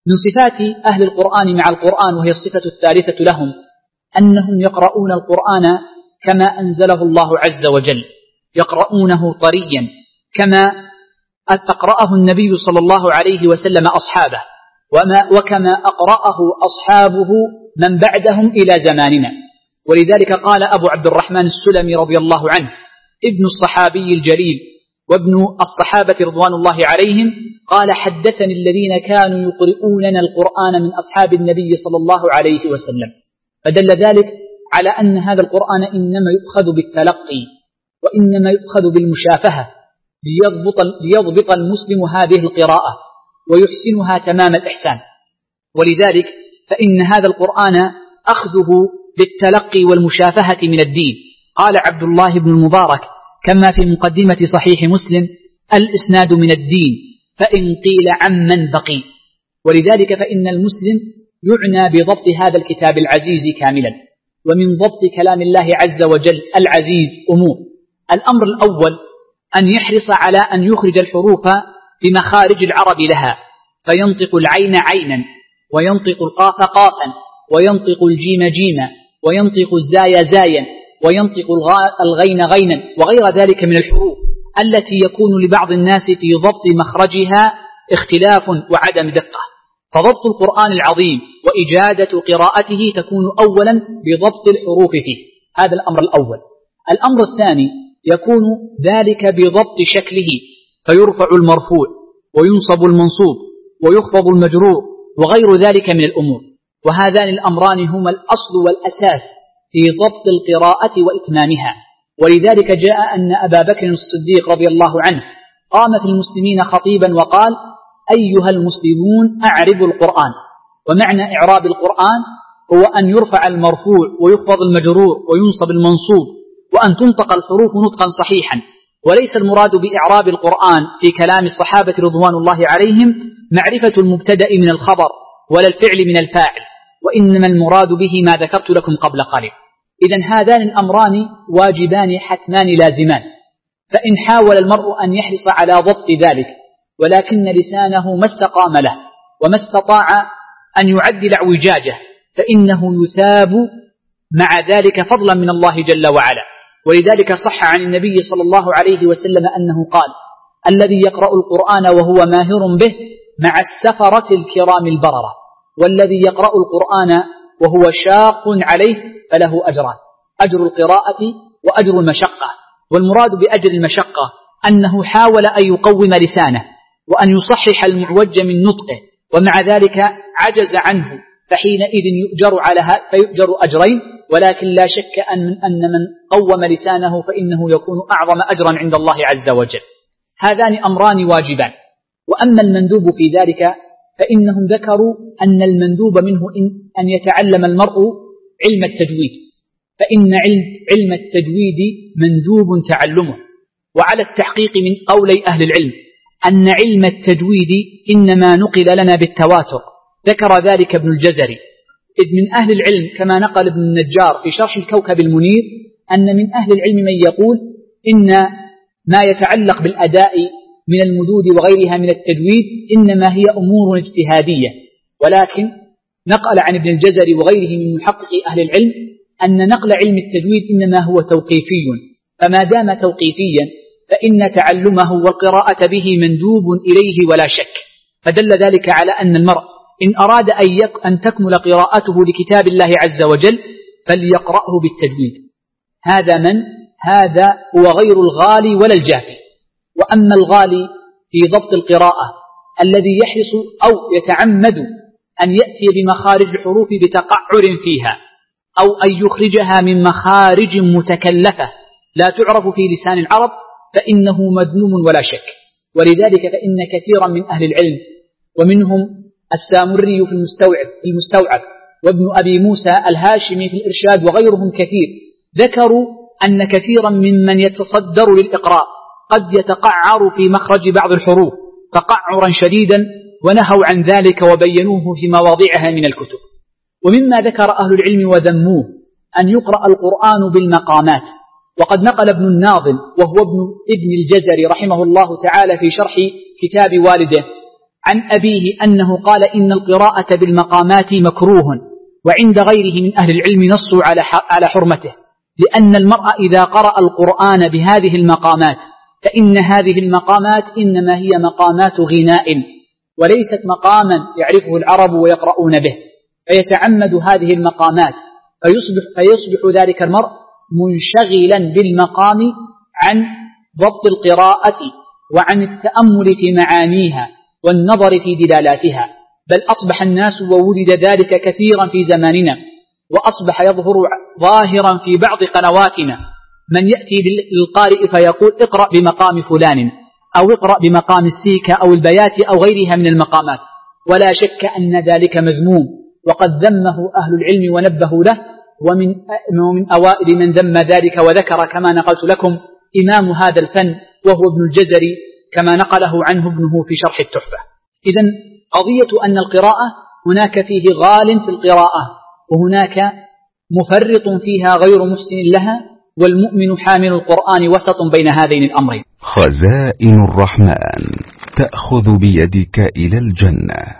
من صفات أهل القرآن مع القرآن، وهي الصفة الثالثة لهم، أنهم يقرؤون القرآن كما أنزله الله عز وجل، يقرؤونه طريا كما أقرأه النبي صلى الله عليه وسلم أصحابه، وكما أقرأه أصحابه من بعدهم إلى زماننا. ولذلك قال أبو عبد الرحمن السلمي رضي الله عنه ابن الصحابي الجليل وابن الصحابة رضوان الله عليهم، قال: حدثني الذين كانوا يقرؤوننا القرآن من أصحاب النبي صلى الله عليه وسلم. فدل ذلك على أن هذا القرآن إنما يؤخذ بالتلقي، وإنما يؤخذ بالمشافهة، ليضبط المسلم هذه القراءة ويحسنها تمام الإحسان. ولذلك فإن هذا القرآن أخذه بالتلقي والمشافهة من الدين. قال عبد الله بن المبارك كما في مقدمة صحيح مسلم: الإسناد من الدين، فإن قيل عمن بقي. ولذلك فإن المسلم يعنى بضبط هذا الكتاب العزيز كاملا. ومن ضبط كلام الله عز وجل العزيز أمور: الأمر الأول أن يحرص على أن يخرج الحروف بمخارج العرب لها، فينطق العين عينا، وينطق القاف قافا، وينطق الجيم جيما، وينطق الزاي زايا، وينطق الغين غينا، وغير ذلك من الحروف التي يكون لبعض الناس في ضبط مخرجها اختلاف وعدم دقة. فضبط القرآن العظيم وإجادة قراءته تكون أولا بضبط الحروف فيه، هذا الأمر الأول. الأمر الثاني يكون ذلك بضبط شكله، فيرفع المرفوع وينصب المنصوب ويخفض المجرور وغير ذلك من الأمور. وهذان الأمران هما الأصل والأساس في ضبط القراءة وإتمامها. ولذلك جاء أن أبا بكر الصديق رضي الله عنه قام في المسلمين خطيبا وقال: أيها المسلمون أعربوا القرآن. ومعنى إعراب القرآن هو أن يرفع المرفوع ويخفض المجرور وينصب المنصوب، وأن تنطق الحروف نطقا صحيحا. وليس المراد بإعراب القرآن في كلام الصحابة رضوان الله عليهم معرفة المبتدأ من الخبر ولا الفعل من الفاعل، وإنما المراد به ما ذكرت لكم قبل قليل. إذن هذان الأمران واجبان حتمان لازمان. فإن حاول المرء أن يحرص على ضبط ذلك ولكن لسانه ما استقام له وما استطاع أن يعدل اعوجاجه، فإنه يثاب مع ذلك فضلا من الله جل وعلا. ولذلك صح عن النبي صلى الله عليه وسلم أنه قال: الذي يقرأ القرآن وهو ماهر به مع السفرة الكرام البررة، والذي يقرأ القرآن وهو شاق عليه فله أجران: أجر القراءة وأجر المشقة. والمراد بأجر المشقة أنه حاول أن يقوم لسانه وأن يصحح المعوج من نطقه، ومع ذلك عجز عنه، فحينئذ فيؤجر أجرين. ولكن لا شك أن من قوم لسانه فإنه يكون أعظم أجرا عند الله عز وجل. هذان أمران واجبان. وأما المندوب في ذلك فإنهم ذكروا أن المندوب منه أن يتعلم المرء علم التجويد، فإن علم التجويد مندوب تعلمه. وعلى التحقيق من قولي أهل العلم أن علم التجويد إنما نقل لنا بالتواتر، ذكر ذلك ابن الجزري. إذ من أهل العلم كما نقل ابن النجار في شرح الكوكب المنير أن من أهل العلم من يقول إن ما يتعلق بالأداء من المدود وغيرها من التجويد إنما هي أمور اجتهادية. ولكن نقل عن ابن الجزري وغيره من محققي أهل العلم أن نقل علم التجويد إنما هو توقيفي، فما دام توقيفيا فإن تعلمه والقراءة به مندوب إليه ولا شك. فدل ذلك على أن المرء إن أراد أن تكمل قراءته لكتاب الله عز وجل فليقرأه بالتجويد. هذا هو غير الغالي ولا الجافي. وأما الغالي في ضبط القراءة الذي يحرص أو يتعمد أن يأتي بمخارج الحروف بتقعر فيها، أو أن يخرجها من مخارج متكلفة لا تعرف في لسان العرب، فإنه مذموم ولا شك. ولذلك فإن كثيرا من أهل العلم ومنهم السامري في المستوعب وابن أبي موسى الهاشمي في الإرشاد وغيرهم كثير ذكروا أن كثيرا ممن يتصدر للإقراء قد يتقعر في مخرج بعض الحروف تقعرا شديدا، ونهوا عن ذلك وبينوه في مواضعها من الكتب. ومما ذكر أهل العلم وذموه أن يقرأ القرآن بالمقامات. وقد نقل ابن الناظم وهو ابن الجزري رحمه الله تعالى في شرح كتاب والده عن أبيه أنه قال إن القراءة بالمقامات مكروه، وعند غيره من أهل العلم نصوا على حرمته، لأن المرء إذا قرأ القرآن بهذه المقامات فإن هذه المقامات إنما هي مقامات غناء وليست مقاما يعرفه العرب ويقرؤون به، فيتعمد هذه المقامات فيصبح ذلك المرء منشغلا بالمقام عن ضبط القراءة وعن التأمل في معانيها والنظر في دلالاتها، بل أصبح الناس ووجد ذلك كثيرا في زماننا، وأصبح يظهر ظاهرا في بعض قنواتنا من يأتي للقارئ فيقول اقرأ بمقام فلان أو اقرأ بمقام السيكة أو البيات أو غيرها من المقامات، ولا شك أن ذلك مذموم، وقد ذمه أهل العلم ونبهوا له، ومن أوائل من ذم ذلك وذكر كما نقلت لكم إمام هذا الفن وهو ابن الجزري كما نقله عنه ابنه في شرح التحفة. إذن قضية أن القراءة هناك فيه غال في القراءة وهناك مفرط فيها غير محسن لها، والمؤمن حامل القرآن وسط بين هذين الأمرين. خزائن الرحمن تأخذ بيدك إلى الجنة.